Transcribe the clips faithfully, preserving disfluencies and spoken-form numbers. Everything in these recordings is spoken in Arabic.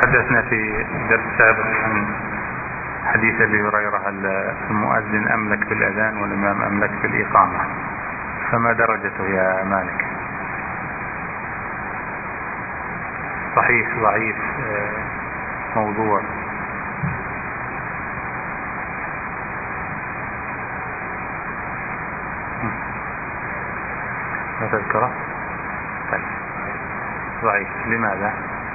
تحدثنا في درس سابق عن حديث أبي هريرة: المؤذن أملك بالأذان والإمام أملك بالإقامة، فما درجته يا مالك؟ صحيح، ضعيف، موضوع؟ ما تذكره؟ طيب، ضعيف. لماذا؟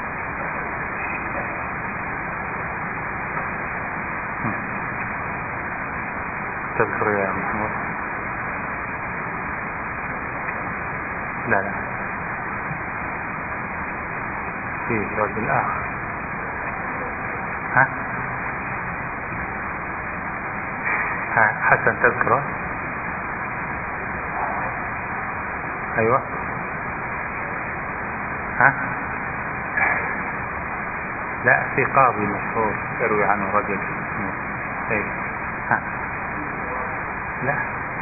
تذكر يا محمود؟ لا لا، في رجل آخر. ها ها حسن، تذكره؟ أيوة. ها لا، في قاضي مشهور يروي عنه رجل. أي. ها لا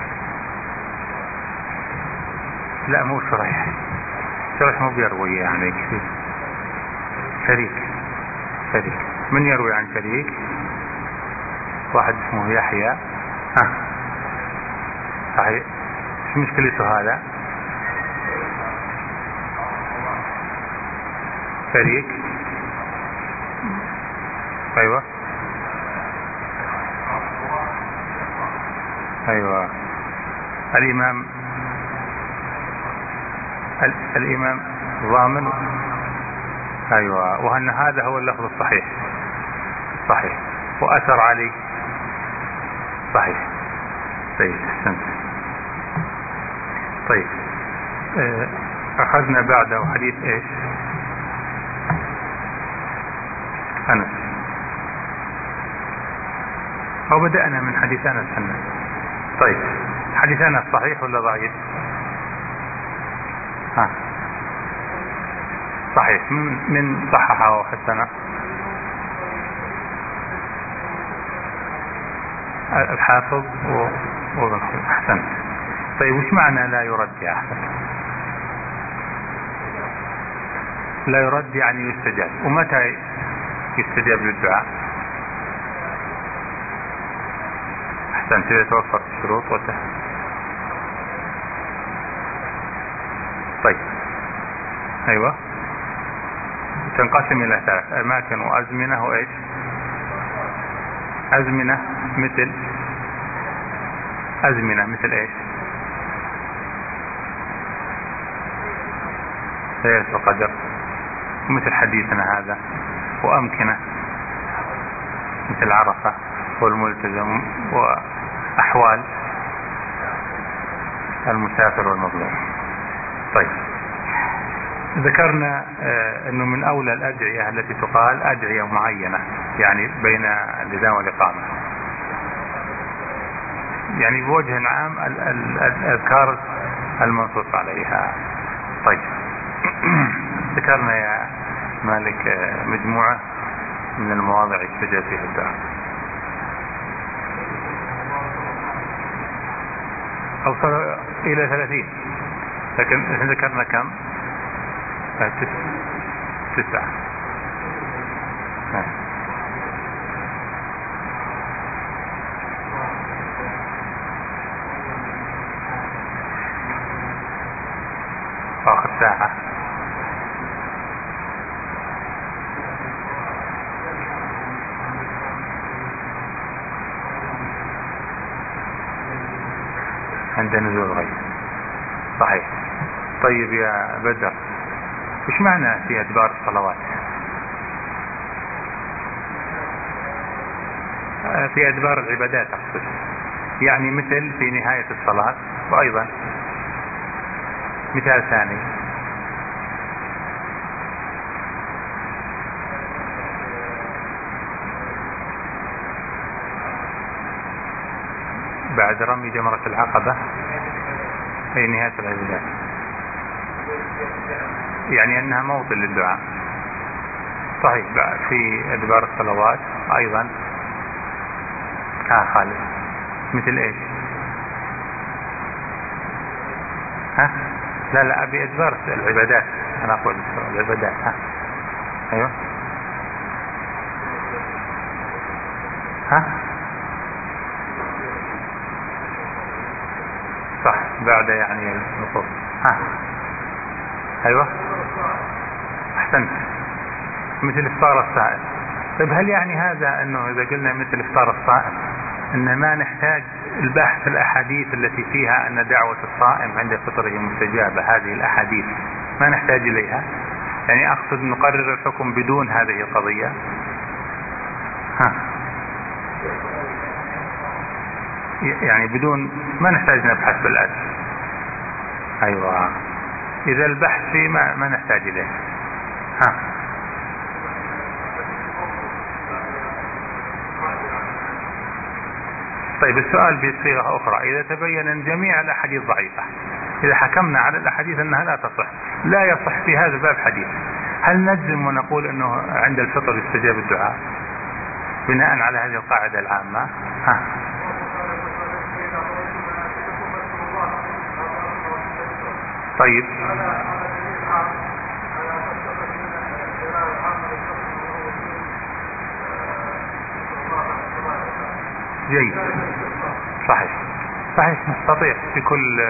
لا، مو شريح. شريح مو بيروي يعني كثير. شريك شريك من يروي عن شريك؟ واحد اسمه يحيى. ها صحيح. ايش مشكلته هذا؟ شريك. ايوه ايوه. الامام الامام ضامن. ايوه، وان هذا هو اللفظ الصحيح. صحيح، واثر عليه. صحيح. طيب، احسنت. طيب، اخذنا بعده حديث ايش؟ أنس. أو بدأنا من حديث أنس حنا. طيب، حديث أنس صحيح ولا ضعيف؟ ها صحيح. من من صححه وحسنه؟ الحافظ وابن حزم. أحسنت. طيب، وش معنى لا يرد يا أحمد؟ لا يرد يعني يستجاب. ومتى يستجاب للدعاء؟ أحسنت، إذا توفرت الشروط وته. طيب، أيوة. تنقسم إلى ثلاث أماكن وأزمنة وإيش؟ أزمنة مثل أزمنة مثل إيش؟ ليلة القدر، مثل حديثنا هذا. وأمكنة مثل عرفة والملتزم، وأحوال المسافر والمظلوم. طيب، ذكرنا أنه من أولى الأدعية التي تقال أدعية معينة، يعني بين الأذان والإقامة، يعني بوجه عام الأذكار المنصوص عليها. طيب، ذكرنا يا مالك مجموعة من المواضع يستجاب فيها الدعاء. أوصل إلى ثلاثين، لكن ذكرنا كم؟ تسعة. آخر ساعة. عند نزول الغيث. صحيح. طيب يا بدر، وش معنى في أدبار الصلوات؟ في أدبار العبادات أقصد، يعني مثل في نهاية الصلاة. وأيضا مثال ثاني: بعد رمي جمرة العقبة، في نهاية العبادات، يعني أنها موطن للدعاء. صحيح. في أدبار الصلوات أيضا. ها خالد، مثل إيش؟ ها لا لا، أبي أدبار العبادات. أنا أقول العبادات. ها أيوة. بعد يعني الوقوف. ها ايوه احسنت، مثل افطار الصائم. طيب هل يعني هذا انه اذا قلنا مثل افطار الصائم ان ما نحتاج البحث الاحاديث التي فيها ان دعوة الصائم عند فطره مستجابة، هذه الاحاديث ما نحتاج اليها؟ يعني اقصد نقرر الحكم بدون هذه القضية. ها يعني بدون ما نحتاج نبحث بالأدب. ايوه اذا البحث فيه ما, ما نحتاج اليه. ها طيب السؤال بصيغة اخرى، اذا تبين ان جميع الاحاديث ضعيفة، اذا حكمنا على الاحاديث انها لا تصح، لا يصح في هذا الباب حديث، هل نجزم ونقول انه عند الفطر يستجاب الدعاء بناء على هذه القاعدة العامة؟ ها طيب جيد صحيح صحيح نستطيع بكل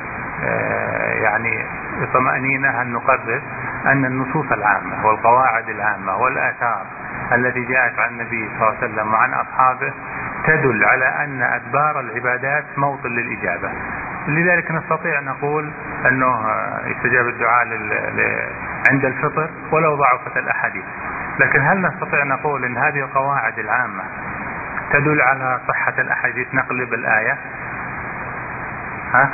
يعني طمأنينة أن نقرر أن النصوص العامة والقواعد العامة والآثار التي جاءت عن النبي صلى الله عليه وسلم وعن أصحابه تدل على أن أدبار العبادات موطن للإجابة. لذلك نستطيع أن نقول أنه يستجاب الدعاء عند الفطر ولو ضعفت الأحاديث. لكن هل نستطيع أن نقول أن هذه القواعد العامة تدل على صحة الأحاديث نقلب الآية؟ ها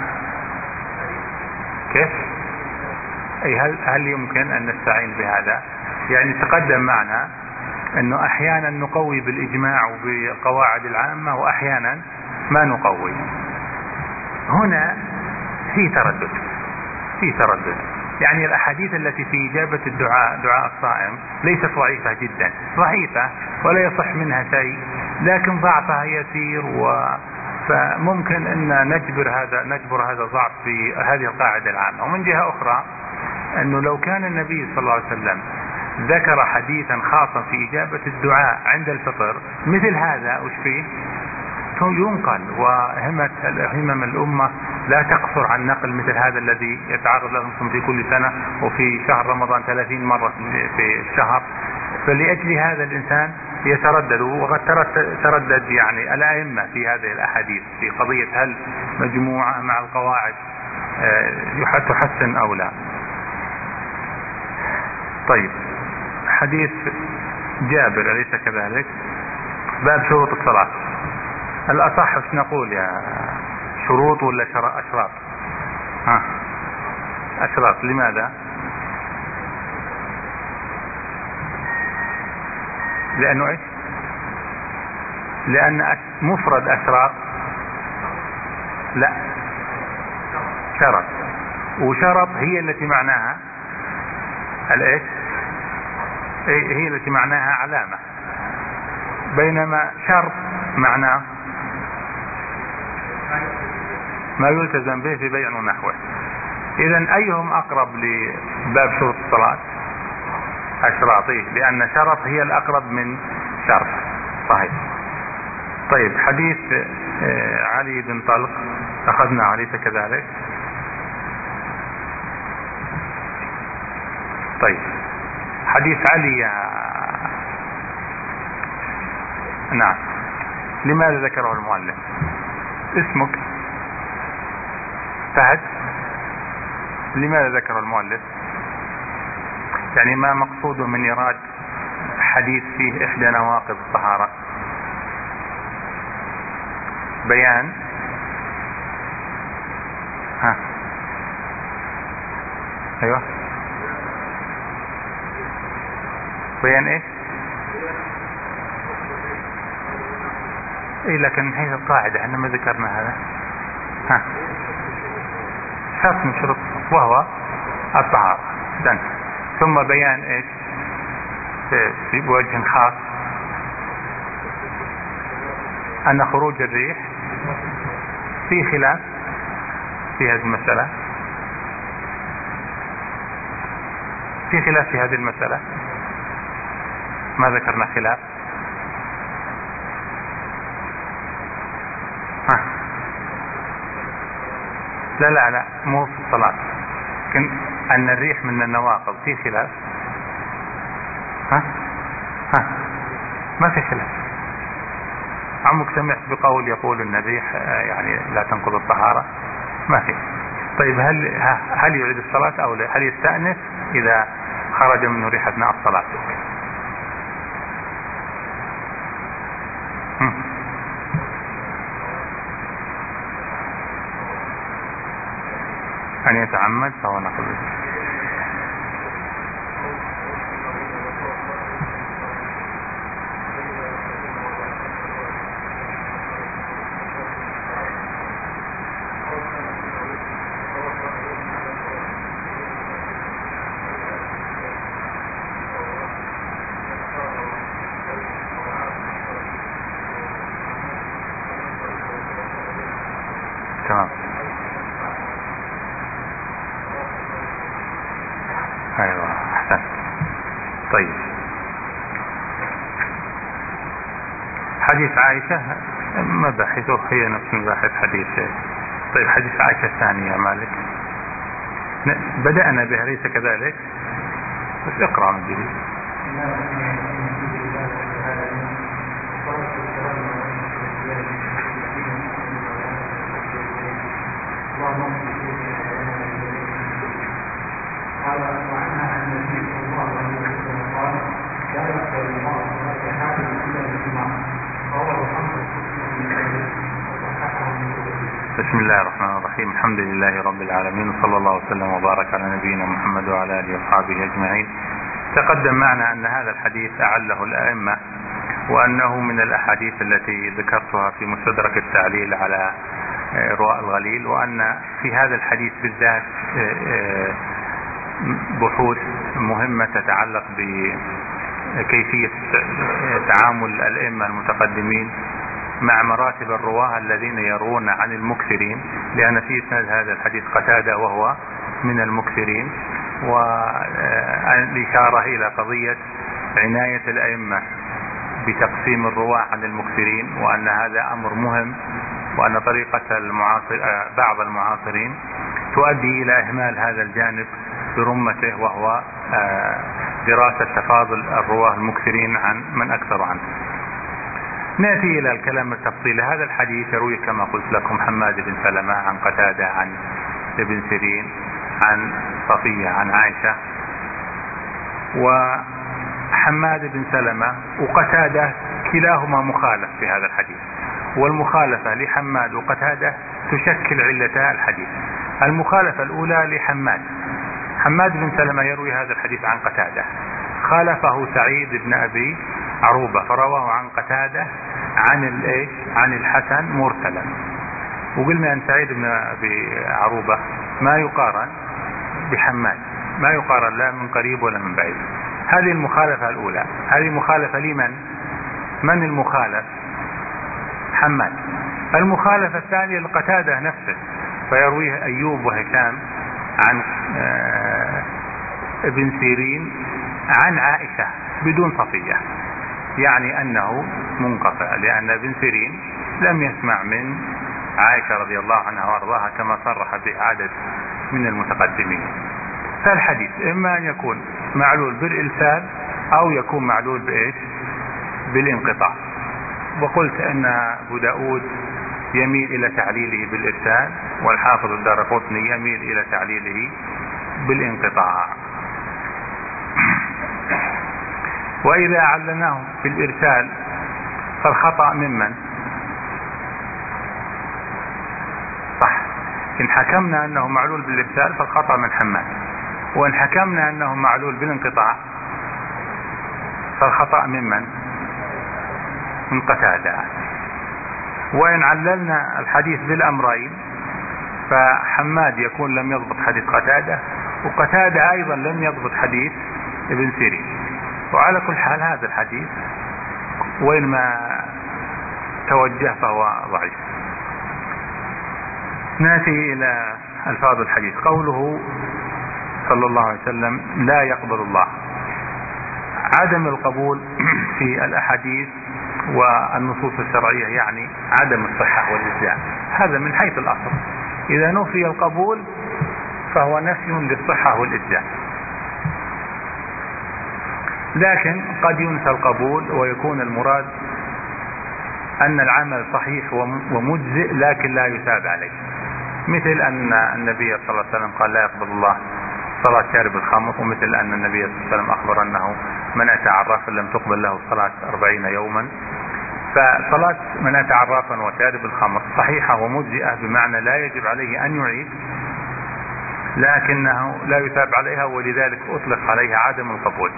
كيف؟ أي هل, هل يمكن أن نستعين بهذا؟ يعني تقدم معنا أنه أحيانا نقوي بالإجماع وبالقواعد العامة وأحيانا ما نقوي. هنا في تردد في تردد يعني الأحاديث التي في إجابة الدعاء دعاء الصائم ليست ضعيفة جدا، ضعيفة ولا يصح منها شيء، لكن ضعفها يسير، و فممكن أن نجبر هذا نجبر هذا الضعف في هذه القاعدة العامة. ومن جهة أخرى أنه لو كان النبي صلى الله عليه وسلم ذكر حديثا خاصا في إجابة الدعاء عند الفطر مثل هذا وش فيه ينقل، وهمة همم الأمة لا تقصر عن نقل مثل هذا الذي يتعرض لهم في كل سنة وفي شهر رمضان ثلاثين مرة في الشهر. فلأجل هذا الإنسان يتردد، وقد تردد يعني الأئمة في هذه الأحاديث في قضية هل مجموعة مع القواعد تحسن أو لا. طيب حديث جابر أليس كذلك؟ باب شروط الصلاة. الأصح ايش نقول يا شروط ولا أشراط؟ ها أشراط. لماذا؟ لأنه إيش؟ لأن مفرد أشراط لا شرط، وشرط هي التي معناها الإيش؟ هي التي معناها علامة، بينما شرط معناه ما يلتزم به في بيع ونحوه. إذن أيهم أقرب لباب شروط الصلاة؟ أشراطي، لأن شرط هي الأقرب من شرط. صحيح. طيب حديث علي بن طلق أخذنا عليك كذلك. طيب حديث علي يا نعم، لماذا ذكره المؤلف؟ اسمك فهد، لماذا ذكر المؤلف؟ يعني ما مقصوده من إيراد حديث فيه إحدى نواقض الطهارة؟ بيان ها ايوه بيان ايش؟ اي لكن من حيث القاعدة احنا ما ذكرنا هذا. ها شرط من شروط وهو الطهارة. ثم بيان ايش في بوجه خاص ان خروج الريح في خلاف في هذه المسألة، في خلاف في هذه المسألة، ما ذكرنا خلاف. ها لا لا لا مو في الصلاة، لكن أن الريح من النواقض في خلاف. ها ها ما في خلاف. عمك سمعت بقول يقول ان الريح يعني لا تنقض الطهارة؟ ما في. طيب هل هل يعيد الصلاة او لا؟ هل يستأنف اذا خرج منه ريح اثناء الصلاة؟ ان يتعمد فهو نقض. تمام. ايوه احسن. طيب حديث عائشة مباحثه هي نفس مباحث حديث. طيب حديث عائشة الثانية مالك بدأنا بها ليس كذلك؟ بس اقرأ من جديد. قال وعنها عن النبي صلى الله عليه وسلم قال لا يقبل الله صلاة حاكم الا بالجماعه رواه محمد. بسم الله الرحمن الرحيم. الحمد لله رب العالمين وصلى الله وسلم وبارك على نبينا محمد وعلى اله واصحابه اجمعين. تقدم معنا ان هذا الحديث اعله الائمه، وانه من الاحاديث التي ذكرتها في مستدرك التعليل على رواء الغليل، وان في هذا الحديث بالذات بحوث مهمة تتعلق بكيفية تعامل الأئمة المتقدمين مع مراتب الرواة الذين يروون عن المكثرين، لأن في إسناد هذا الحديث قتادة وهو من المكثرين، والإشارة إلى قضية عناية الأئمة بتقسيم الرواة عن المكثرين، وأن هذا أمر مهم، وأن طريقة المعاصر بعض المعاصرين تؤدي إلى إهمال هذا الجانب برمته، وهو دراسة تفاضل الرواه المكثرين عن من أكثر عنه. نأتي إلى الكلام التفصيلي. هذا الحديث يروي كما قلت لكم حماد بن سلمة عن قتادة عن ابن سيرين عن صفية عن عائشة. وحماد بن سلمة وقتادة كلاهما مخالف في هذا الحديث، والمخالفة لحماد وقتادة تشكل علتا الحديث. المخالفة الأولى لحماد، حماد بن سلمة يروي هذا الحديث عن قتادة، خالفه سعيد بن أبي عروبة فرواه عن قتادة عن الايش عن الحسن مرسلا. وقلنا أن سعيد بن أبي عروبة ما يقارن بحماد، ما يقارن لا من قريب ولا من بعيد. هذه المخالفة الأولى. هذه مخالفة لمن؟ من المخالف؟ حماد. المخالفة الثانية لقتادة نفسه، فيرويه أيوب وهشام عن ابن سيرين عن عائشة بدون صفية، يعني أنه منقطع، لأن ابن سيرين لم يسمع من عائشة رضي الله عنها وارضاها كما صرح به عدد من المتقدمين. فالحديث إما أن يكون معلول بالإرسال أو يكون معلول بإيش؟ بالانقطاع. وقلت أن أبو داود يميل إلى تعليله بالإرسال، والحافظ الدارقطني يميل إلى تعليله بالانقطاع. وإذا علناه بالإرسال فالخطأ ممن؟ صح. إن حكمنا أنه معلول بالإرسال فالخطأ من حماد، وإن حكمنا أنه معلول بالانقطاع فالخطأ ممن؟ من قتادة. وإن عللنا الحديث بالأمرين فحماد يكون لم يضبط حديث قتادة، وقتادة أيضا لم يضبط حديث ابن سيرين. وعلى كل حال هذا الحديث وين ما توجه فهو ضعيف. نأتي إلى ألفاظ الحديث. قوله صلى الله عليه وسلم لا يقبل الله، عدم القبول في الأحاديث والنصوص الشرعية يعني عدم الصحة والإجزاء، هذا من حيث الأصل. إذا نفي القبول فهو نفي للصحة والإجزاء. لكن قد ينسى القبول ويكون المراد أن العمل صحيح ومجزئ لكن لا يثاب عليه، مثل أن النبي صلى الله عليه وسلم قال لا يقبل الله صلاة شارب الخمر، ومثل أن النبي صلى الله عليه وسلم أخبر أنه من أتى عرافا لم تقبل له صلاة أربعين يوما. فصلاة من أتى عرافا وشارب الخمر صحيحة ومجزئة، بمعنى لا يجب عليه أن يعيد لكنه لا يثاب عليها، ولذلك أطلق عليها عدم القبول.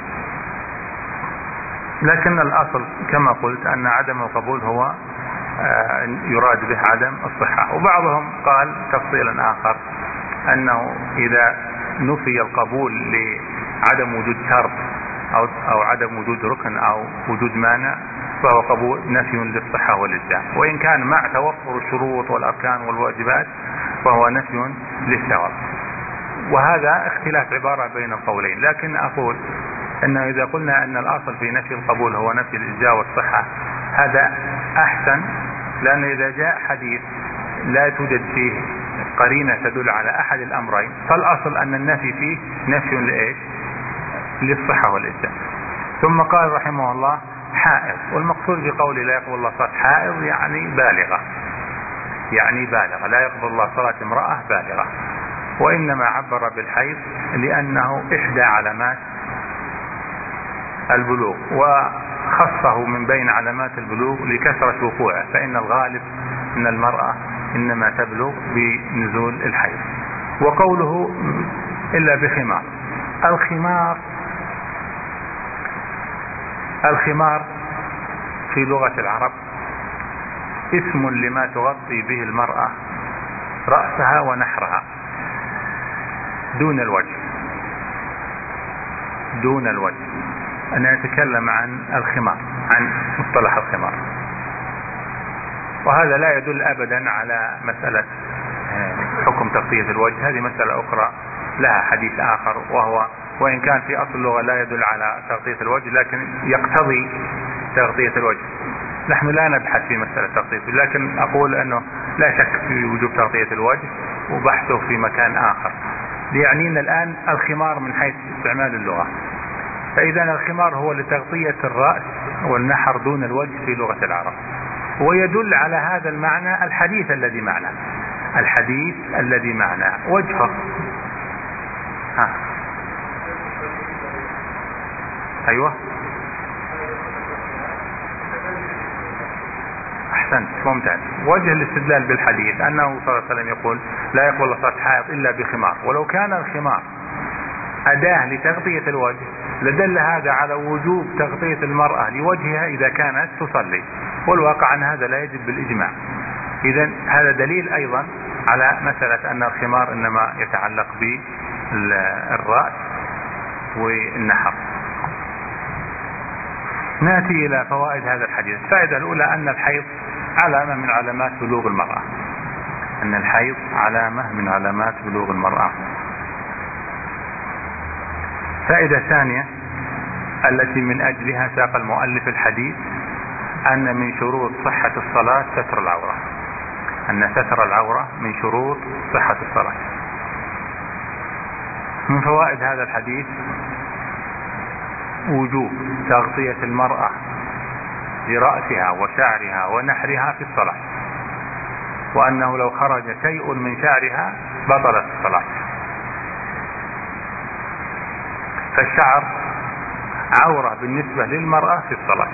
لكن الأصل كما قلت أن عدم القبول هو يراد به عدم الصحة. وبعضهم قال تفصيلا آخر أنه إذا نفي القبول لعدم وجود شرط أو, أو عدم وجود ركن أو وجود مانع فهو قبول نفي للصحة والإجزاء، وإن كان مع توفر الشروط والأركان والواجبات فهو نفي للثواب. وهذا اختلاف عبارة بين القولين، لكن أقول أنه إذا قلنا أن الأصل في نفي القبول هو نفي الإجزاء والصحة هذا أحسن، لأن إذا جاء حديث لا توجد فيه قرينة تدل على أحد الأمرين فالأصل أن النفي فيه نفي لإيش؟ للصحة والإجزاء. ثم قال رحمه الله حائض، والمقصود بقول لا يقبل الله صلاة حائض يعني بالغة، يعني بالغة لا يقبل الله صلاة امرأة بالغة، وإنما عبر بالحيض لأنه إحدى علامات البلوغ وخصه من بين علامات البلوغ لكثرة وقوعه، فإن الغالب أن المرأة إنما تبلغ بنزول الحيض. وقوله إلا بخمار، الخمار الخمار في لغة العرب اسم لما تغطي به المرأة رأسها ونحرها دون الوجه، دون الوجه. أنا أتكلم عن الخمار، عن مصطلح الخمار، وهذا لا يدل أبدا على مسألة حكم تغطية الوجه، هذه مسألة أخرى لها حديث آخر، وهو وإن كان في أصل اللغة لا يدل على تغطية الوجه لكن يقتضي تغطية الوجه. نحن لا نبحث في مسألة تغطية، لكن أقول أنه لا شك في وجوب تغطية الوجه وبحثه في مكان آخر، ليعنينا الآن الخمار من حيث استعمال اللغة. فإذا الخمار هو لتغطية الرأس والنحر دون الوجه في لغة العرب، ويدل على هذا المعنى الحديث الذي معنا، الحديث الذي معنا وجهه. ها أيوة أحسنت ممتاز. وجه الاستدلال بالحديث أنه صلى الله عليه وسلم يقول لا يقبل الله صلاة حائض إلا بخمار، ولو كان الخمار أداة لتغطية الوجه لدل هذا على وجوب تغطية المرأة لوجهها إذا كانت تصلي، والواقع أن هذا لا يجب بالإجماع. إذن هذا دليل أيضا على مسألة أن الخمار إنما يتعلق بالرأس والنحر. نأتي إلى فوائد هذا الحديث. الفائدة الأولى أن الحيض علامة من علامات بلوغ المرأة، أن الحيض علامة من علامات بلوغ المرأة. فائدة ثانية التي من أجلها ساق المؤلف الحديث أن من شروط صحة الصلاة ستر العورة، أن ستر العورة من شروط صحة الصلاة. من فوائد هذا الحديث وجوب تغطية المرأة لرأسها وشعرها ونحرها في الصلاة، وأنه لو خرج شيء من شعرها بطلت الصلاة. فالشعر عورة بالنسبة للمرأة في الصلاة.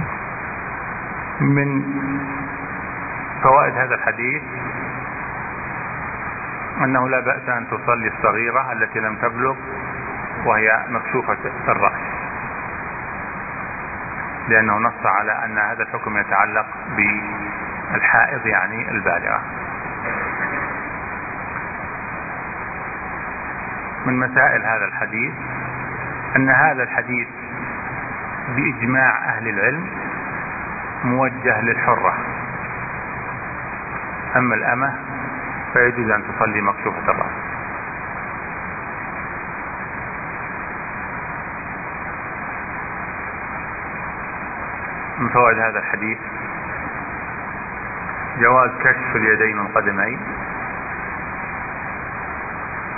من فوائد هذا الحديث أنه لا بأس أن تصلي الصغيرة التي لم تبلغ وهي مكشوفة الرأس، لأنه نص على أن هذا الحكم يتعلق بالحائض يعني البالغة. من مسائل هذا الحديث أن هذا الحديث بإجماع أهل العلم موجه للحرة، أما الأمة فيجوز أن تصلي مكشوفة الرأس. من فوائد هذا الحديث جواز كشف اليدين والقدمين،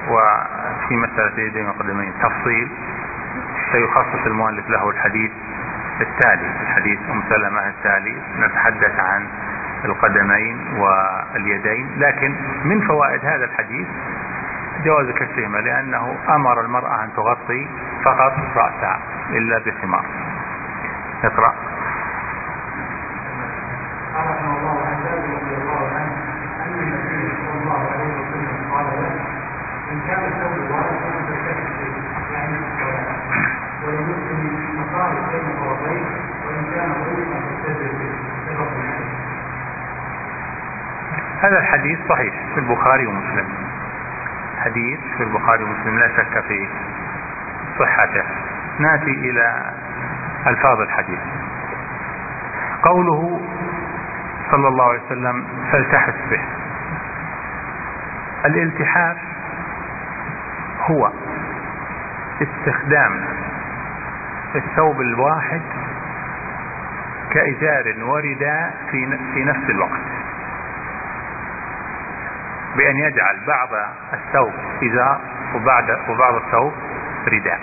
وفي مسألة اليدين والقدمين تفصيل سيخصص المؤلف له الحديث التالي، الحديث أم سلمة التالي، نتحدث عن القدمين واليدين. لكن من فوائد هذا الحديث جواز كشفهما، لأنه أمر المرأة أن تغطي فقط رأسها إلا بخمار. اقرأ. قال رحمه الله عن جابر رضي الله عنه أن النبي صلى الله عليه وسلم قال له: إن كان الثوب واحدا فاستكشف فيه، يعني الصلاة، ولمسلم مصارف بين طرفين، وإن كان ضيقا فاستجر فيه، متفق عليه. هذا الحديث صحيح في البخاري ومسلم، حديث في البخاري ومسلم لا شك في صحته. نأتي إلى ألفاظ الحديث. قوله صلى الله عليه وسلم: فالتحف به. الالتحاف هو استخدام الثوب الواحد كإزار ورداء في نفس الوقت، بأن يجعل بعض الثوب إزار وبعض الثوب رداء،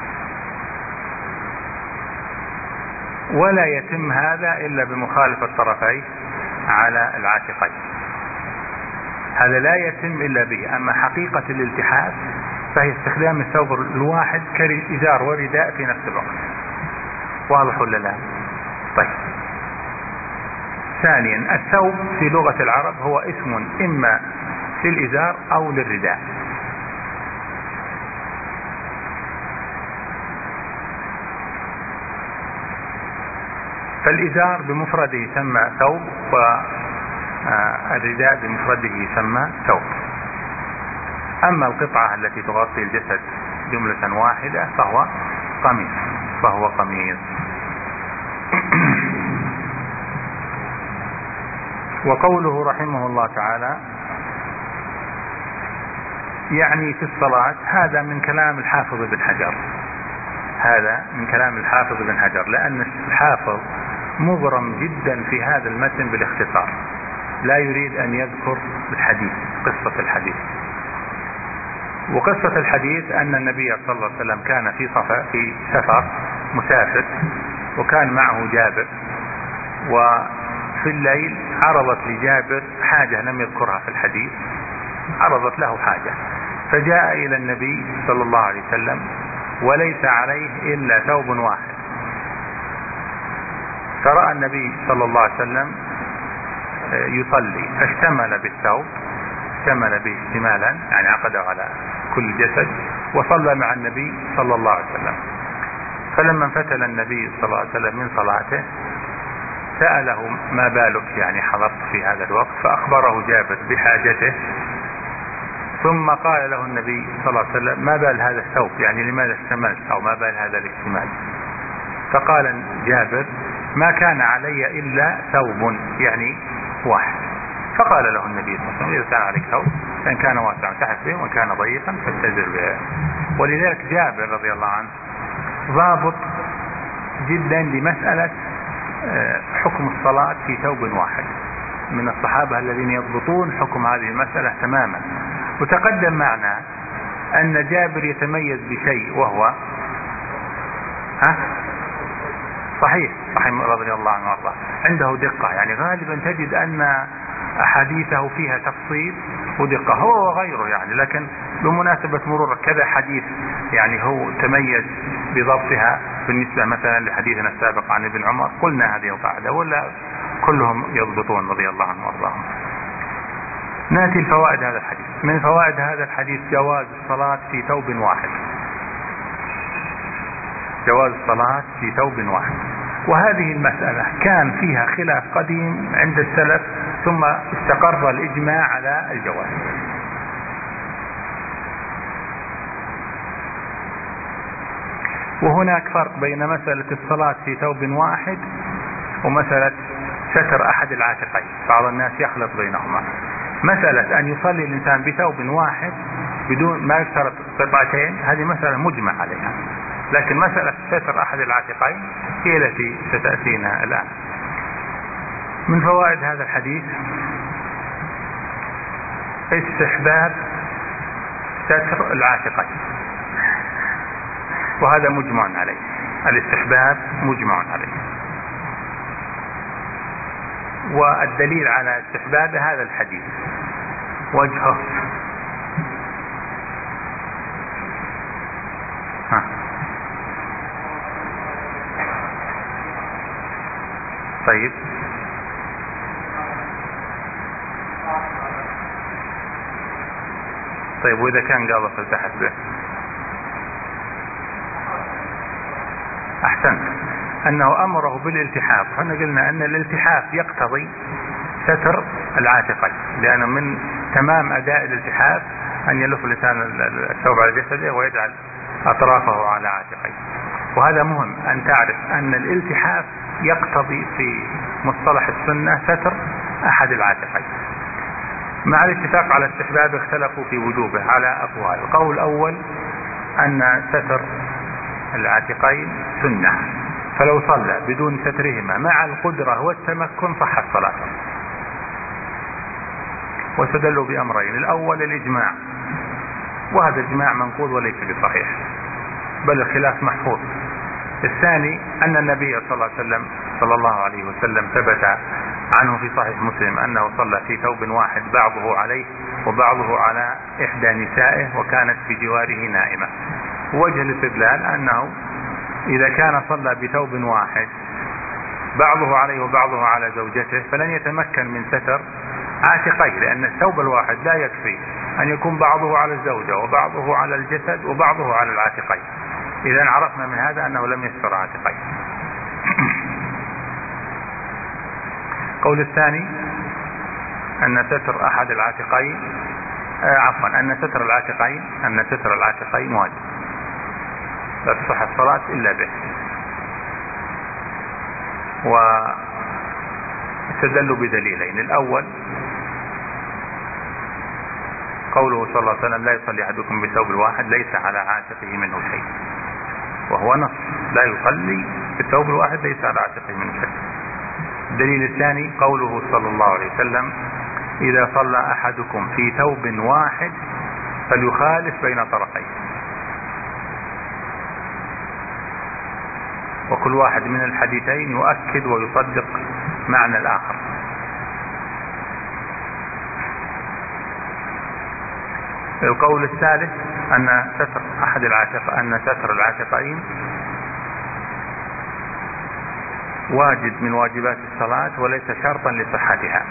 ولا يتم هذا إلا بمخالفة الطرفين على العاتقين. هذا لا يتم إلا به. أما حقيقة الالتحاف فهي استخدام الثوب الواحد كإزار ورداء في نفس الوقت. واضح ولا لا؟ طيب. ثانيا، الثوب في لغة العرب هو اسم إما للإزار أو للرداء. فالإزار بمفرده يسمى ثوب، والرداء بمفرده يسمى ثوب. أما القطعة التي تغطي الجسد جملة واحدة فهو قميص فهو قميص. وقوله رحمه الله تعالى يعني في الصلاة، هذا من كلام الحافظ بن حجر هذا من كلام الحافظ بن حجر لأن الحافظ مغرم جدا في هذا المتن بالاختصار، لا يريد أن يذكر الحديث، قصة الحديث. وقصة الحديث أن النبي صلى الله عليه وسلم كان في سفر في سفر مسافر، وكان معه جابر، وفي الليل عرضت لجابر حاجة لم يذكرها في الحديث، عرضت له حاجة، فجاء إلى النبي صلى الله عليه وسلم وليس عليه إلا ثوب واحد. فرأى النبي صلى الله عليه وسلم يصلي فاشتمل بالثوب، اشتمل به اشتمالا يعني عقده على كل جسد، وصلى مع النبي صلى الله عليه وسلم. فلما انفتل النبي صلى الله عليه وسلم من صلاته سأله: ما بالك، يعني حضرت في هذا الوقت؟ فأخبره جابر بحاجته، ثم قال له النبي صلى الله عليه وسلم: ما بال هذا الثوب، يعني لماذا اشتملت، أو ما بال هذا الاشتمال؟ فقال جابر: ما كان علي إلا ثوب، يعني واحد. فقال له النبي صلى الله عليه وسلم: إذا كان عليك ثوب فإن كان واسعا تحف به وإن كان ضيقا فاتزر به. ولذلك جابر رضي الله عنه ضابط جدا لمسألة حكم الصلاة في ثوب واحد، من الصحابة الذين يضبطون حكم هذه المسألة تماما. وتقدم معنا أن جابر يتميز بشيء، وهو ها صحيح صحيح رضي الله عنه وارضاه، عنده دقة، يعني غالبا تجد أن أحاديثه فيها تفصيل ودقة، هو وغيره يعني. لكن بمناسبة مرور كذا حديث يعني هو تميز بضبطها، بالنسبة مثلا لحديثنا السابق عن ابن عمر قلنا هذه القاعدة، ولا كلهم يضبطون رضي الله عنه وارضاهم. نأتي الفوائد هذا الحديث. من فوائد هذا الحديث جواز الصلاة في ثوب واحد، جواز الصلاة في ثوب واحد. وهذه المسألة كان فيها خلاف قديم عند السلف، ثم استقر الإجماع على الجواز. وهناك فرق بين مسألة الصلاة في ثوب واحد ومسألة ستر أحد العاتقين، بعض الناس يخلط بينهما. مسألة أن يصلي الإنسان بثوب واحد بدون ما يشترط قطعتين، هذه مسألة مجمع عليها. لكن مسألة ستر أحد العاتقين هي التي ستأتينا الآن. من فوائد هذا الحديث استحباب ستر العاتقين، وهذا مجمع عليه، الاستحباب مجمع عليه. والدليل على استحباب هذا الحديث وجهه ها. طيب طيب وإذا كان قال فالتحت به؟ أحسنت، أنه أمره بالالتحاف. احنا قلنا أن الالتحاف يقتضي ستر العاتقين، لأنه من تمام أداء الالتحاف أن يلف لسان الثوب على جسده ويجعل أطرافه على عاتقيه. وهذا مهم أن تعرف أن الالتحاف يقتضي في مصطلح السنة ستر أحد العاتقين. مع الاتفاق على استحباب اختلفوا في وجوبه على أقوال. القول الأول أن ستر العاتقين سنة، فلو صلى بدون سترهما مع القدرة والتمكن صحت صلاته. واستدلوا بأمرين: الأول الإجماع، وهذا الإجماع منقول وليس بصحيح بل الخلاف محفوظ. الثاني أن النبي صلى الله عليه وسلم صلى الله عليه وسلم ثبت عنه في صحيح مسلم أنه صلى في ثوب واحد بعضه عليه وبعضه على إحدى نسائه وكانت في جواره نائمة. وجه الاستدلال أنه إذا كان صلى بثوب واحد بعضه عليه وبعضه على زوجته فلن يتمكن من ستر عاتقيه، لأن الثوب الواحد لا يكفي أن يكون بعضه على الزوجة وبعضه على الجسد وبعضه على العاتقين. إذا عرفنا من هذا أنه لم يستر عاتقيه. القول الثاني أن ستر أحد العاتقين آه عفوا أن ستر العاتقين أن ستر العاتقين واجب، لا تصح الصلاة إلا به. واستدلوا بدليلين: الأول قوله صلى الله عليه وسلم: لا يصلي أحدكم بثوب الواحد ليس على عاتقه منه شيء، وهو نص، لا يصلي بالثوب الواحد ليس على عاتقه منه شيء. الدليل الثاني قوله صلى الله عليه وسلم: إذا صلى أحدكم في ثوب واحد فليخالف بين طرفيه. وكل واحد من الحديثين يؤكد ويصدق معنى الآخر. القول الثالث أن ستر أحد العاتق أن ستر العاتقين واجب من واجبات الصلاة وليس شرطا لصحتها.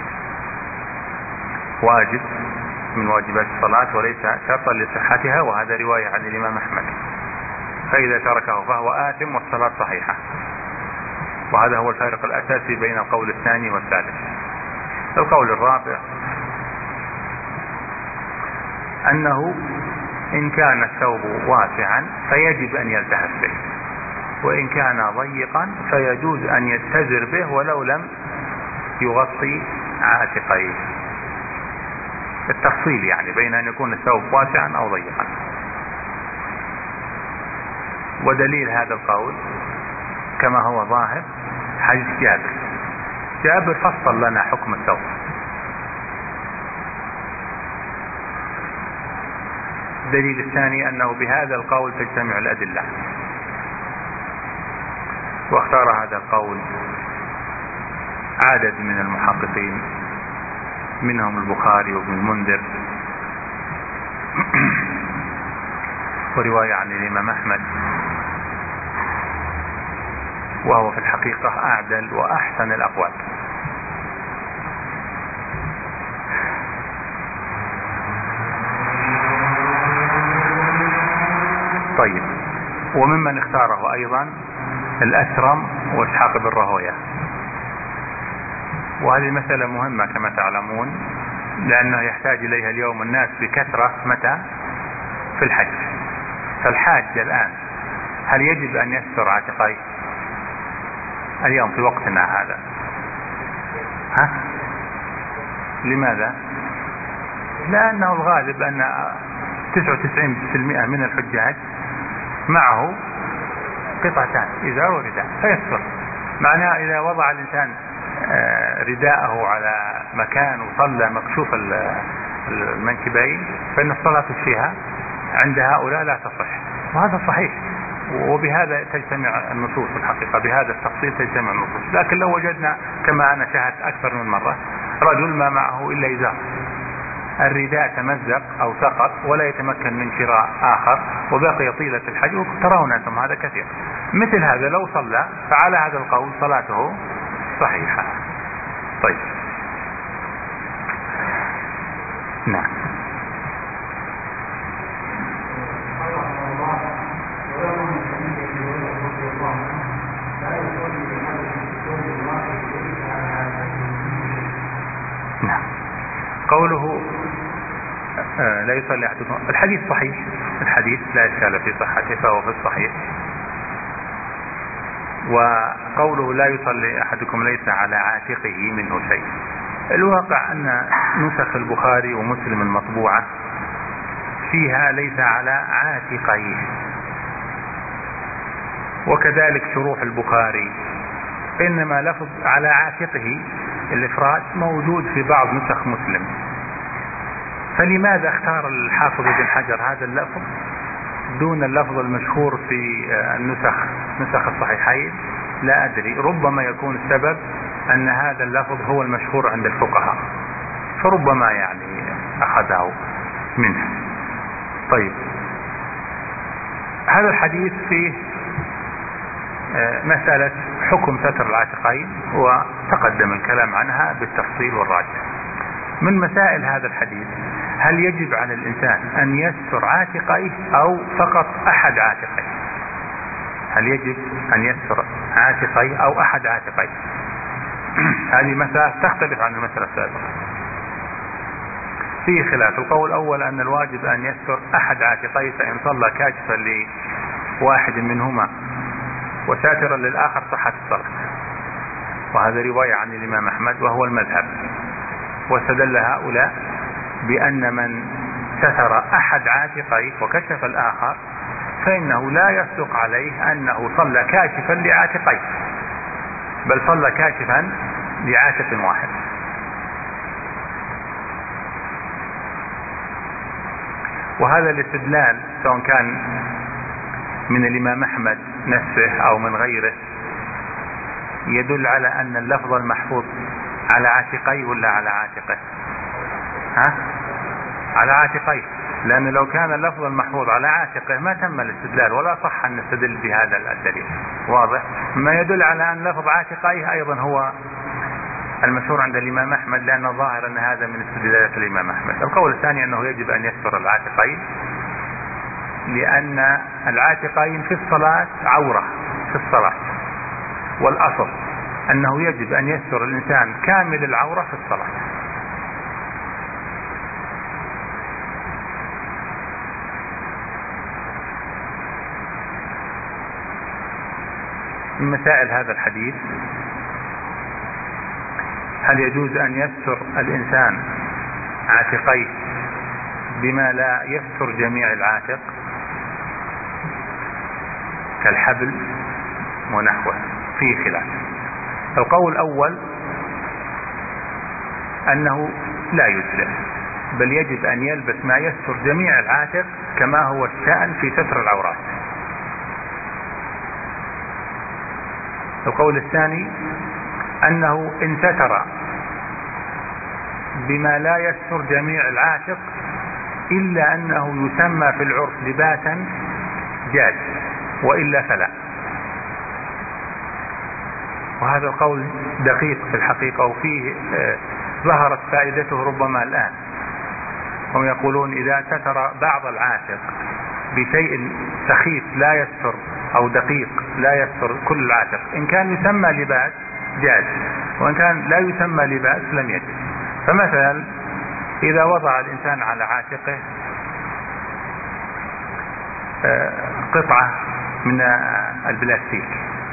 واجب من واجبات الصلاة وليس شرطا لصحتها، وهذا رواية عن الإمام أحمد. فإذا تركه فهو آثم والصلاة صحيحة. وهذا هو الفارق الأساسي بين القول الثاني والثالث. القول الرابع أنه إن كان الثوب واسعا فيجب أن يلتحف به، وإن كان ضيقا فيجوز أن يتزر به ولو لم يغطي عاتقيه. التفصيل يعني بين أن يكون الثوب واسعا أو ضيقا. ودليل هذا القول كما هو ظاهر حديث جابر. جابر فصل لنا حكم الثوب. الدليل الثاني أنه بهذا القول تجتمع الأدلة، واختار هذا القول عدد من المحققين منهم البخاري وابن المنذر، ورواية عن الإمام أحمد، وهو في الحقيقة أعدل وأحسن الأقوال. طيب، وممن اختاره أيضا الأثرم وإسحاق بن راهويه. وهذه مسألة مهمة كما تعلمون، لأنه يحتاج إليها اليوم الناس بكثرة. متى؟ في الحج. فالحاج الآن هل يجب أن يستر عاتقيه اليوم في وقتنا هذا؟ ها؟ لماذا؟ لأنه الغالب أن تسعة وتسعين بالمئة من الحجاج معه قطعتان، إزار ورداء، فيستر. معناه إذا وضع الإنسان رداءه على مكان وصلى مكشوف المنكبين فإن الصلاة فيها عند هؤلاء لا تصح، وهذا صحيح. وبهذا تجتمع النصوص الحقيقة، بهذا التفصيل تجتمع النصوص. لكن لو وجدنا كما أنا شاهدت أكثر من مرة رجل ما معه إلا إزار، الرداء تمزق أو سقط ولا يتمكن من شراء آخر وبقي طيلة الحج، وترون أنتم هذا كثير، مثل هذا لو صلى فعلى هذا القول صلاته صحيحة. طيب نعم. نعم. قوله آه لا يصلي أحدكم، الحديث صحيح، الحديث لا إشكال في صحته فهو في الصحيح. وقوله لا يصلي أحدكم ليس على عاتقه منه شيء، الواقع أن نسخ البخاري ومسلم المطبوعة فيها ليس على عاتقيه، وكذلك شروح البخاري، إنما لفظ على عاتقه الإفراد موجود في بعض نسخ مسلم. فلماذا اختار الحافظ ابن حجر هذا اللفظ دون اللفظ المشهور في النسخ نسخ الصحيحين؟ لا أدري، ربما يكون السبب أن هذا اللفظ هو المشهور عند الفقهاء، فربما يعني أخذه منه. طيب، هذا الحديث فيه مسألة حكم ستر العاتقين، وتقدم الكلام عنها بالتفصيل والراجح. من مسائل هذا الحديث: هل يجب على الإنسان أن يستر عاتقيه أو فقط أحد عاتقيه؟ هل يجب أن يستر عاتقيه أو أحد عاتقيه؟ هذه مسألة تختلف عن المسألة السابقة، فيه خلاف. القول الأول أن الواجب أن يستر أحد عاتقيه، فإن صلى كاشفا لواحد منهما وساترا للآخر صحت الصلاة، وهذا رواية عن الإمام أحمد وهو المذهب. واستدل هؤلاء بأن من ستر أحد عاتقيه وكشف الآخر فإنه لا يصدق عليه أنه صلى كاشفا لعاتقيه، بل صلى كاشفا لعاتق واحد. وهذا الاستدلال سواء كان من الإمام أحمد نفسه أو من غيره يدل على أن اللفظ المحفوظ على عاتقيه ولا على عاتقه؟ ها؟ على عاتقيه، لأن لو كان اللفظ المحفوظ على عاتقه ما تم الاستدلال ولا صح أن نستدل بهذا الدليل. واضح؟ ما يدل على أن لفظ عاتقيه أيضا هو المشهور عند الإمام أحمد، لأن الظاهر أن هذا من استدلالات الإمام أحمد. القول الثاني أنه يجب أن يستر العاتقين، لأن العاتقين في الصلاة عورة في الصلاة، والأصل أنه يجب أن يستر الإنسان كامل العورة في الصلاة. من مسائل هذا الحديث: هل يجوز أن يستر الإنسان عاتقيه بما لا يستر جميع العاتق كالحبل ونحوه؟ فيه خلاف. القول الأول أنه لا يجزئ، بل يجب أن يلبس ما يستر جميع العاتق كما هو الشأن في ستر العورات. القول الثاني أنه إن ستر بما لا يستر جميع العاتق إلا أنه يسمى في العرف لباسا جاز، وإلا فلا. وهذا القول دقيق في الحقيقة، وفيه ظهرت فائدته ربما الآن. هم يقولون إذا ستر بعض العاتق بشيء سخيف لا يستر أو دقيق لا يستر كل العاتق، إن كان يسمى لباس جاز، وإن كان لا يسمى لباس لم يجز. فمثلا إذا وضع الإنسان على عاتقه قطعة من البلاستيك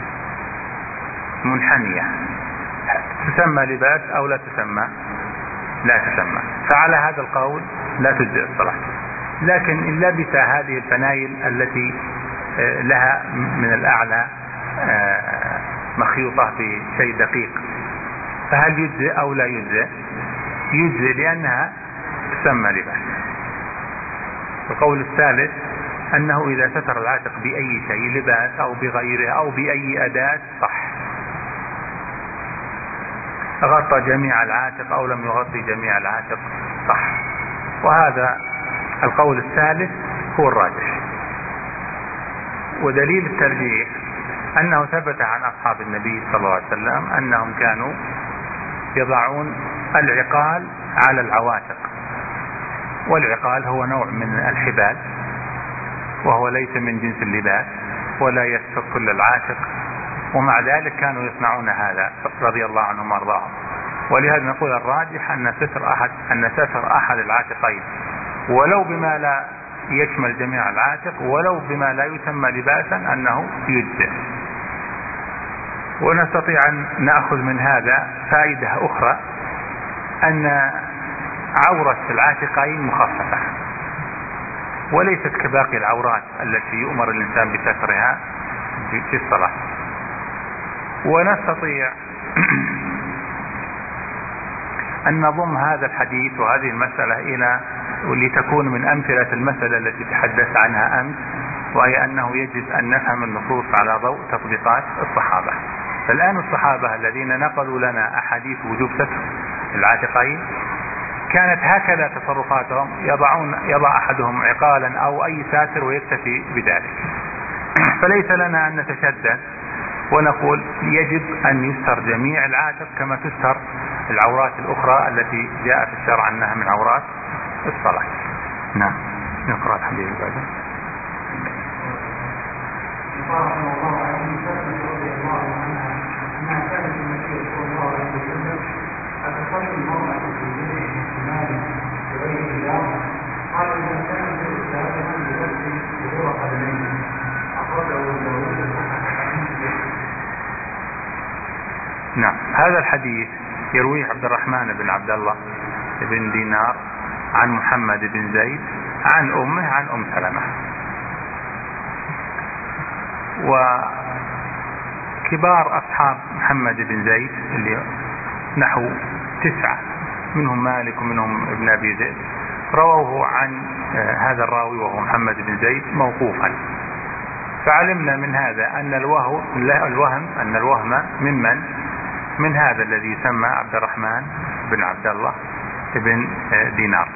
منحنية، تسمى لباس أو لا تسمى؟ لا تسمى. فعلى هذا القول لا تجزئ الصلاة. لكن إن لبس هذه الفنايل التي لها من الأعلى مخيوطة بشيء دقيق، فهل يجزئ أو لا يجزئ؟ يجزئ، لأنها تسمى لباس. القول الثالث أنه إذا ستر العاتق بأي شيء، لباس أو بغيره أو بأي أداة، صح. غطى جميع العاتق أو لم يغطي جميع العاتق، صح. وهذا القول الثالث هو الراجح. ودليل الترجيح أنه ثبت عن أصحاب النبي صلى الله عليه وسلم أنهم كانوا يضعون العقال على العواتق، والعقال هو نوع من الحبال، وهو ليس من جنس اللباس ولا يستر كل العاتق، ومع ذلك كانوا يصنعون هذا رضي الله عنهم وارضاهم. ولهذا نقول الراجح أن ستر أحد أن ستر أحد العاتقين ولو بما لا يشمل جميع العاتق ولو بما لا يسمى لباسا أنه يجزئ. ونستطيع أن نأخذ من هذا فائدة أخرى، أن عورة العاتقين مخففة وليست كباقي العورات التي يؤمر الإنسان بسترها في الصلاة. ونستطيع أن نضم هذا الحديث وهذه المسألة إلى لتكون من أمثلة المسألة التي تحدث عنها أمس، وهي أنه يجب أن نفهم النصوص على ضوء تطبيقات الصحابة. فالآن الصحابة الذين نقلوا لنا أحاديث وجوب ستر العاتقين كانت هكذا تصرفاتهم، يضعون يضع أحدهم عقالا أو أي ساتر ويكتفي بذلك. فليس لنا أن نتشدد ونقول يجب أن يستر جميع العاتق كما تستر العورات الأخرى التي جاء في الشرع أنها من عورات الصلاة. نعم، نقرأ الحديث بعده. قال رحمه الله عن ابي رضي الله عنها انها كانت النبي صلى الله عليه وسلم اتصل المراه في جميع احتمال بغير حجاب. قال اذا كان الرجل سابقا بنفسه ظهور قدميه اخرجه داوود. نعم، هذا الحديث يرويه عبد الرحمن بن عبد الله بن دينار عن محمد بن زيد عن أمه عن أم سلمة. وكبار أصحاب محمد بن زيد اللي نحو تسعة، منهم مالك ومنهم ابن أبي ذئب، رووه عن هذا الراوي وهو محمد بن زيد موقوفا. فعلمنا من هذا أن الوهم, الوهم أن الوهم ممن من هذا الذي يسمى عبد الرحمن بن عبد الله بن دينار،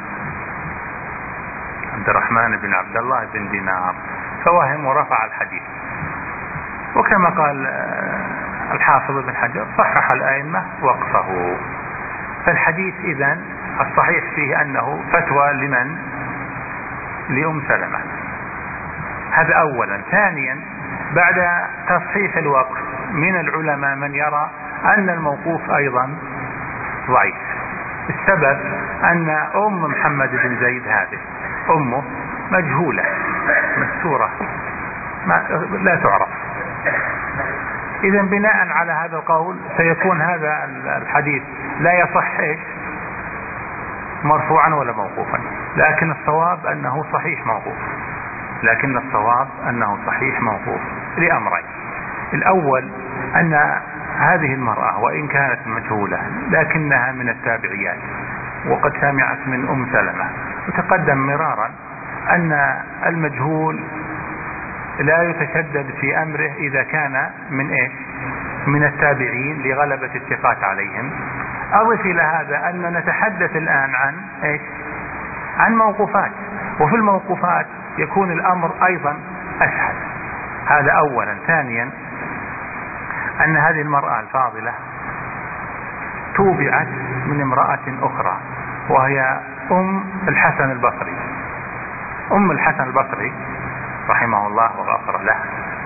عبد الرحمن بن عبد الله بن دينار، فوهم ورفع الحديث. وكما قال الحافظ بن حجر صحح الأئمة وقفه. فالحديث إذن الصحيح فيه أنه فتوى لمن؟ لأم سلمة. هذا أولا. ثانيا، بعد تصحيح الوقف من العلماء من يرى أن الموقوف أيضا ضعيف. السبب أن أم محمد بن زيد هذه أمه مجهولة مستورة لا تعرف. إذن بناء على هذا القول سيكون هذا الحديث لا يصح إيش مرفوعا ولا موقوفا، لكن الصواب أنه صحيح موقوف لكن الصواب أنه صحيح موقوف لأمرين. الأول أن هذه المرأة وإن كانت مجهولة لكنها من التابعيات وقد سمعت من أم سلمة، وتقدم مرارا أن المجهول لا يتشدد في أمره إذا كان من إيش من التابعين لغلبة الثقات عليهم. أضف إلى هذا أن نتحدث الآن عن إيش عن موقوفات، وفي الموقوفات يكون الأمر أيضا أسهل. هذا أولا. ثانيا، أن هذه المرأة الفاضلة توبعت من امرأة أخرى وهي أم الحسن البصري. أم الحسن البصري رحمه الله وغفر له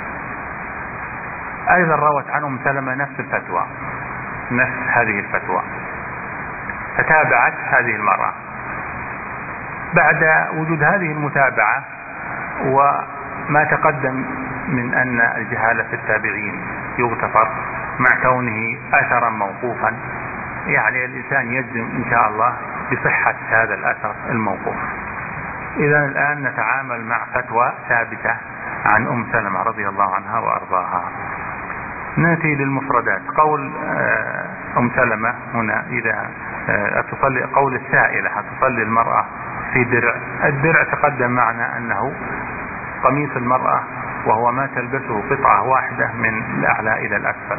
أيضا روت عن أم سلمة نفس الفتوى نفس هذه الفتوى، فتابعت هذه المرأة. بعد وجود هذه المتابعة وما تقدم من أن الجهالة في التابعين يغتفر مع كونه أثرا موقوفا، يعني الإنسان يجزم إن شاء الله بصحة هذا الأثر الموقوف. إذا الآن نتعامل مع فتوى ثابتة عن أم سلمة رضي الله عنها وأرضاها. نأتي للمفردات. قول أم سلمة هنا إذا تصلي قول السائلة هتصلي المرأة في درع. الدرع تقدم معنا أنه قميص المرأة وهو ما تلبسه قطعة واحدة من الأعلى إلى الأسفل.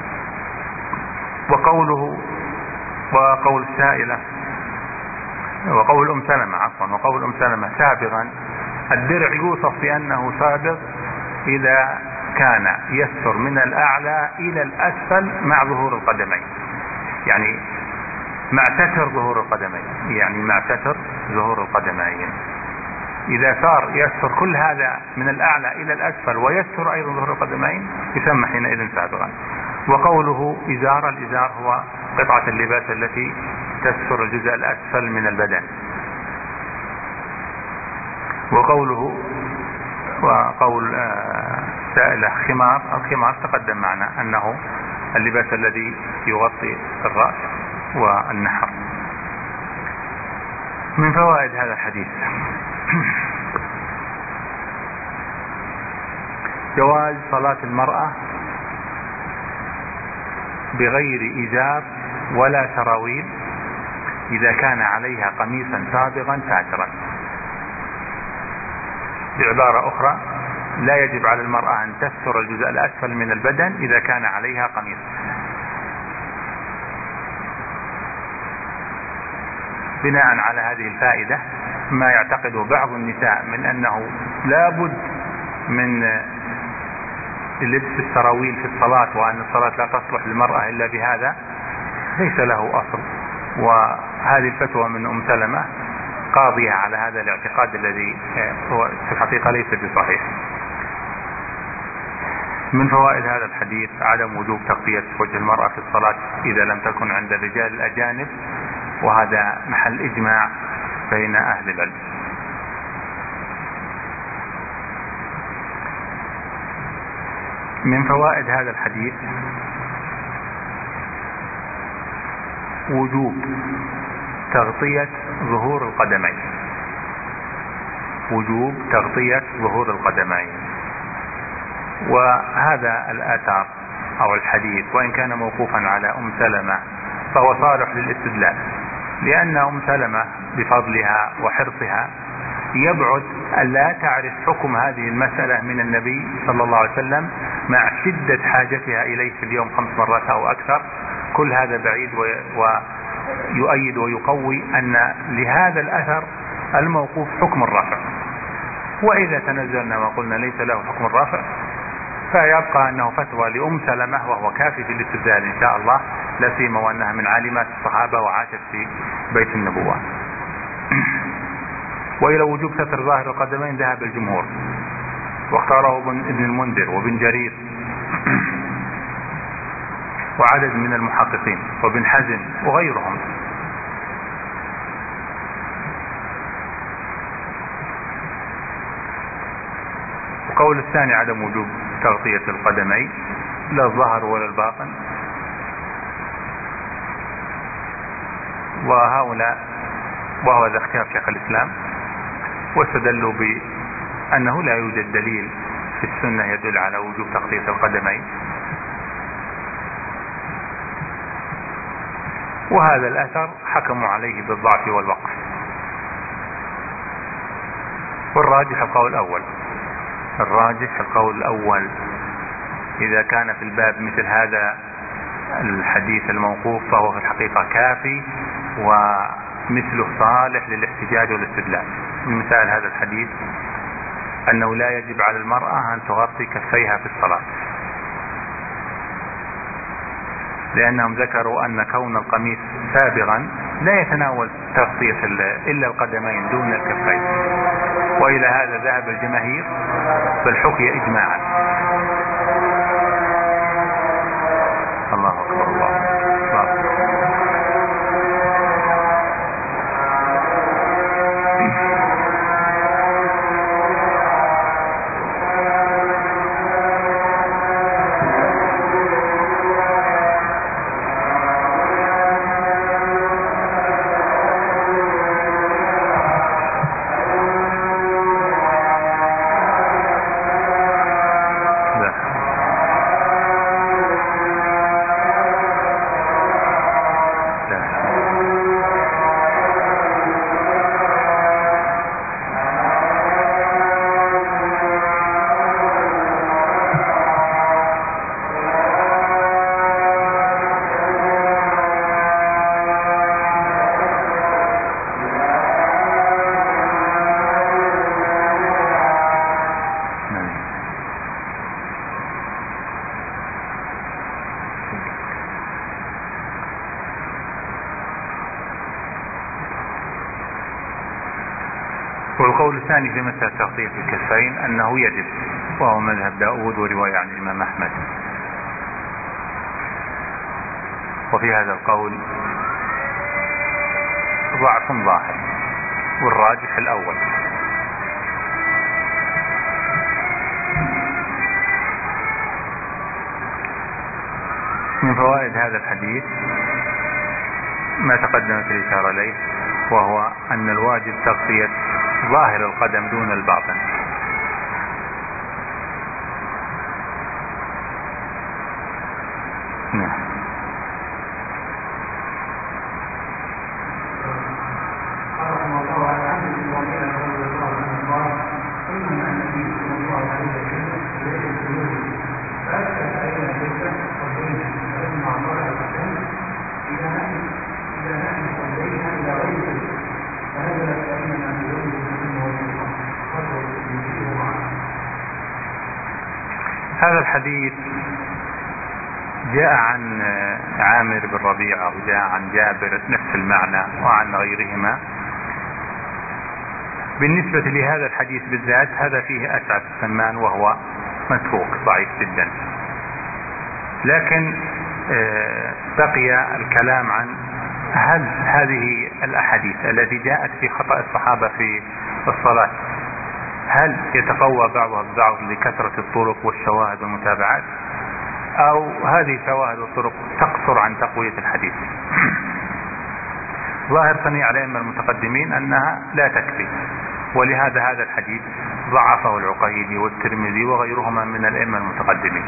وقوله وقول السائلة وقول أم سلمة عفوا وقول أم سلمة سابغا، الدرع يوصف بأنه سابغ إذا كان يستر من الأعلى إلى الأسفل مع ظهور القدمين، يعني مع ستر ظهور القدمين يعني مع ستر ظهور القدمين. إذا صار يستر كل هذا من الأعلى إلى الأسفل ويستر أيضا ظهور القدمين يسمى حينئذ سابغا. وقوله إزار، الإزار هو قطعة اللباس التي تستر الجزء الأسفل من البدن. وقوله وقول سائلة خمار، الخمار تقدم معنا أنه اللباس الذي يغطي الرأس والنحر. من فوائد هذا الحديث جواز صلاة المرأة بغير إزار ولا سراويل إذا كان عليها قميصا سابغا ساترا. بعبارة أخرى، لا يجب على المرأة أن تستر الجزء الأسفل من البدن إذا كان عليها قميص. بناء على هذه الفائدة ما يعتقده بعض النساء من أنه لا بد من لبس السراويل في الصلاة وأن الصلاة لا تصلح للمرأة إلا بهذا ليس له أصل، وهذه الفتوى من أم سلمة قاضية على هذا الاعتقاد الذي هو في الحقيقة ليس بصحيح. من فوائد هذا الحديث عدم وجوب تغطية وجه المرأة في الصلاة إذا لم تكن عند الرجال الأجانب، وهذا محل إجماع بين أهل العلم. من فوائد هذا الحديث وجوب تغطية ظهور القدمين، وجوب تغطية ظهور القدمين. وهذا الآثار أو الحديث وإن كان موقوفا على أم سلمة فهو صالح للاستدلال، لأن أم سلمة بفضلها وحرصها يبعد أن لا تعرف حكم هذه المسألة من النبي صلى الله عليه وسلم مع شدة حاجتها إليه في اليوم خمس مرات أو أكثر. كل هذا بعيد ويؤيد ويقوي أن لهذا الأثر الموقوف حكم الرافع. وإذا تنزلنا وقلنا ليس له حكم الرافع فيبقى أنه فتوى لأم سلمة وهو كافي في الاستدلال إن شاء الله، لا سيما وأنها من عالمات الصحابة وعاشت في بيت النبوة. وإلى وجوب ستر ظاهر القدمين ذهب الجمهور، واختاره ابن المنذر وابن جرير وعدد من المحققين وابن حزم وغيرهم. القول الثاني عدم وجوب تغطية القدمين لا الظهر ولا الباطن، وهؤلاء وهو ذا اختيار شيخ الإسلام، واستدلوا بأنه لا يوجد دليل في السنة يدل على وجوب تغطية القدمين، وهذا الأثر حكموا عليه بالضعف والوقف. والراجح القول الأول، الراجح القول الأول إذا كان في الباب مثل هذا الحديث الموقوف فهو في الحقيقة كافي ومثله صالح للاحتجاج والاستدلال. من مثال هذا الحديث أنه لا يجب على المرأة أن تغطي كفيها في الصلاة، لأنهم ذكروا أن كون القميص سابغا لا يتناول تغطية إلا القدمين دون الكفين، وإلى هذا ذهب الجماهير بل حكي إجماعا. الله أكبر الله أكبر. والقول الثاني في مسألة تغطية الكفين أنه يجب، وهو مذهب داود ورواية عن الإمام أحمد. وفي هذا القول ضعف ظاهر، والراجح الأول. من فوائد هذا الحديث ما تقدمت الإشارة إليه، وهو أن الواجب تغطية ظاهر القدم دون الباطن. نعم. هذا الحديث جاء عن عامر بن ربيعة وجاء عن جابر نفس المعنى وعن غيرهما. بالنسبة لهذا الحديث بالذات هذا فيه أسعد السمان وهو متروك ضعيف جدا، لكن بقي الكلام عن هل هذه الأحاديث التي جاءت في خطأ الصحابة في الصلاة هل يتقوى بعضها ببعض لكثرة الطرق والشواهد والمتابعات، أو هذه الشواهد والطرق تقصر عن تقوية الحديث؟ ظاهر صنيع الأئمة المتقدمين أنها لا تكفي، ولهذا هذا الحديث ضعفه العقيدي والترمذي وغيرهما من الأئمة المتقدمين.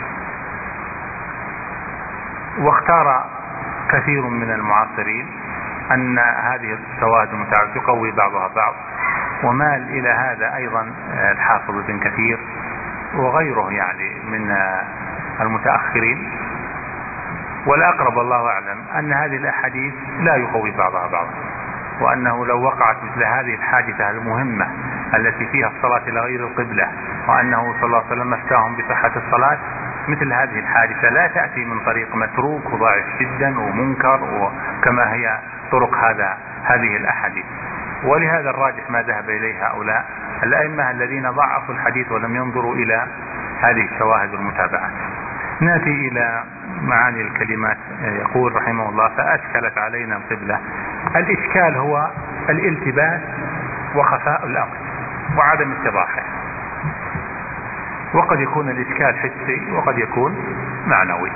واختار كثير من المعاصرين أن هذه الشواهد المتابعة تقوي بعضها بعض، ومال إلى هذا أيضا الحافظ ابن كثير وغيره يعني من المتأخرين. والأقرب الله أعلم أن هذه الأحاديث لا يقوي بعضها بعضا، وأنه لو وقعت مثل هذه الحادثة المهمة التي فيها الصلاة إلى غير القبلة، وأنه صلى الله عليه وسلم أفتاهم بصحة الصلاة، مثل هذه الحادثة لا تأتي من طريق متروك وضعيف جدا ومنكر وكما هي طرق هذا هذه الأحاديث. ولهذا الراجح ما ذهب إليه هؤلاء الأئمة الذين ضعفوا الحديث ولم ينظروا إلى هذه الشواهد والمتابعات. نأتي إلى معاني الكلمات. يقول رحمه الله: فأشكلت علينا القبلة. الإشكال هو الالتباس وخفاء الأمر وعدم اتضاحه، وقد يكون الإشكال حسي وقد يكون معنوي.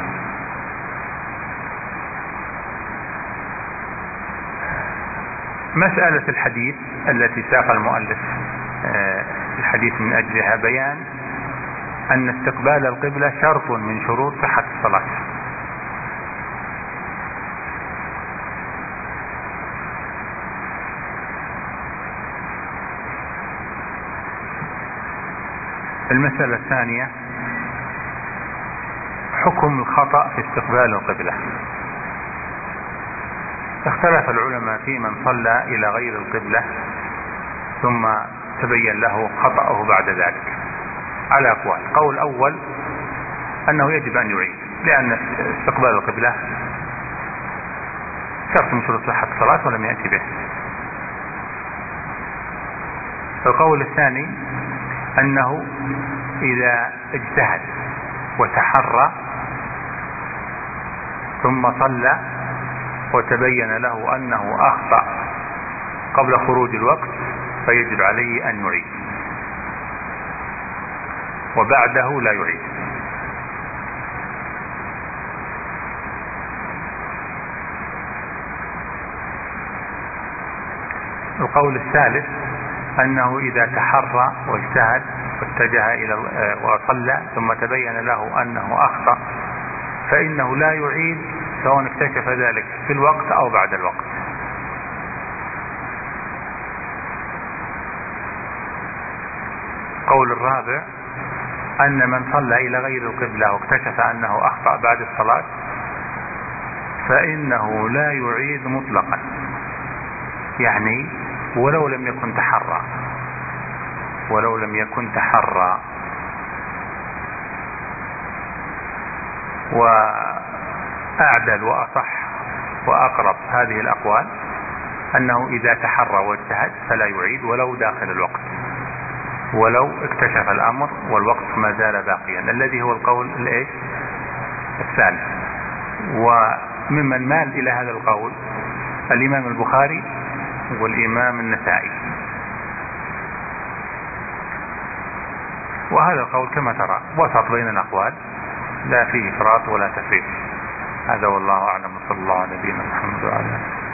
مسألة الحديث التي ساق المؤلف الحديث من أجلها بيان أن استقبال القبلة شرط من شروط صحة الصلاة. المسألة الثانية حكم الخطأ في استقبال القبلة. اختلف العلماء في من صلى إلى غير القبلة ثم تبين له خطأه بعد ذلك على أقوال. قول أول أنه يجب أن يعيد، لأن استقبال القبلة شرط من شروط صحة الصلاة ولم يأتي به. القول الثاني أنه إذا اجتهد وتحرى ثم صلى وتبين له أنه أخطأ قبل خروج الوقت فيجب عليه أن يعيد، وبعده لا يعيد. القول الثالث أنه إذا تحرى واجتهد واتجه إلى وصلى ثم تبين له أنه أخطأ فإنه لا يعيد، سواء اكتشف ذلك في الوقت أو بعد الوقت. القول الرابع أن من صلى إلى غير القبلة واكتشف أنه أخطأ بعد الصلاة فإنه لا يعيد مطلقا، يعني ولو لم يكن تحرى ولو لم يكن تحرى وأعدل وأصح وأقرب هذه الأقوال أنه إذا تحرى واجتهد فلا يعيد ولو داخل الوقت، ولو اكتشف الأمر والوقت ما زال باقيا، الذي هو القول الايش الثالث. وممن مال إلى هذا القول الإمام البخاري والإمام النسائي، وهذا القول كما ترى وسط بين الأقوال، لا فيه إفراط ولا تفريط. هذا والله أعلم، صلى الله على نبينا محمد وعلى آله.